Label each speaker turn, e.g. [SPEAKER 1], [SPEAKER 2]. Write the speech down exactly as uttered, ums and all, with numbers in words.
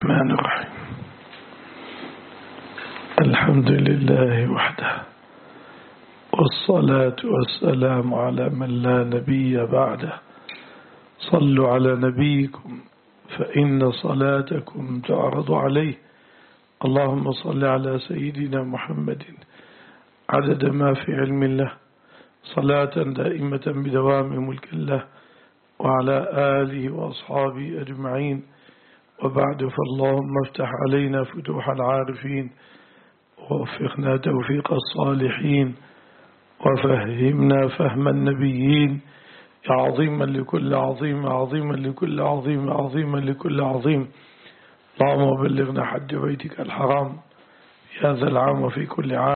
[SPEAKER 1] الرحمن الرحيم. الحمد لله وحده، والصلاة والسلام على من لا نبي بعده. صلوا على نبيكم فإن صلاتكم تعرض عليه. اللهم صل على سيدنا محمد عدد ما في علم الله، صلاة دائمة بدوام ملك الله، وعلى آله وأصحابه أجمعين. وبعد، فاللهم افتح علينا فتوح العارفين، ووفقنا توفيق الصالحين، وفهمنا فهم النبيين، يا عظيما لكل عظيم، عظيما لكل عظيم، عظيما لكل عظيم. اللهم بلغنا حج بيتك الحرام في هذا العام وفي كل عام.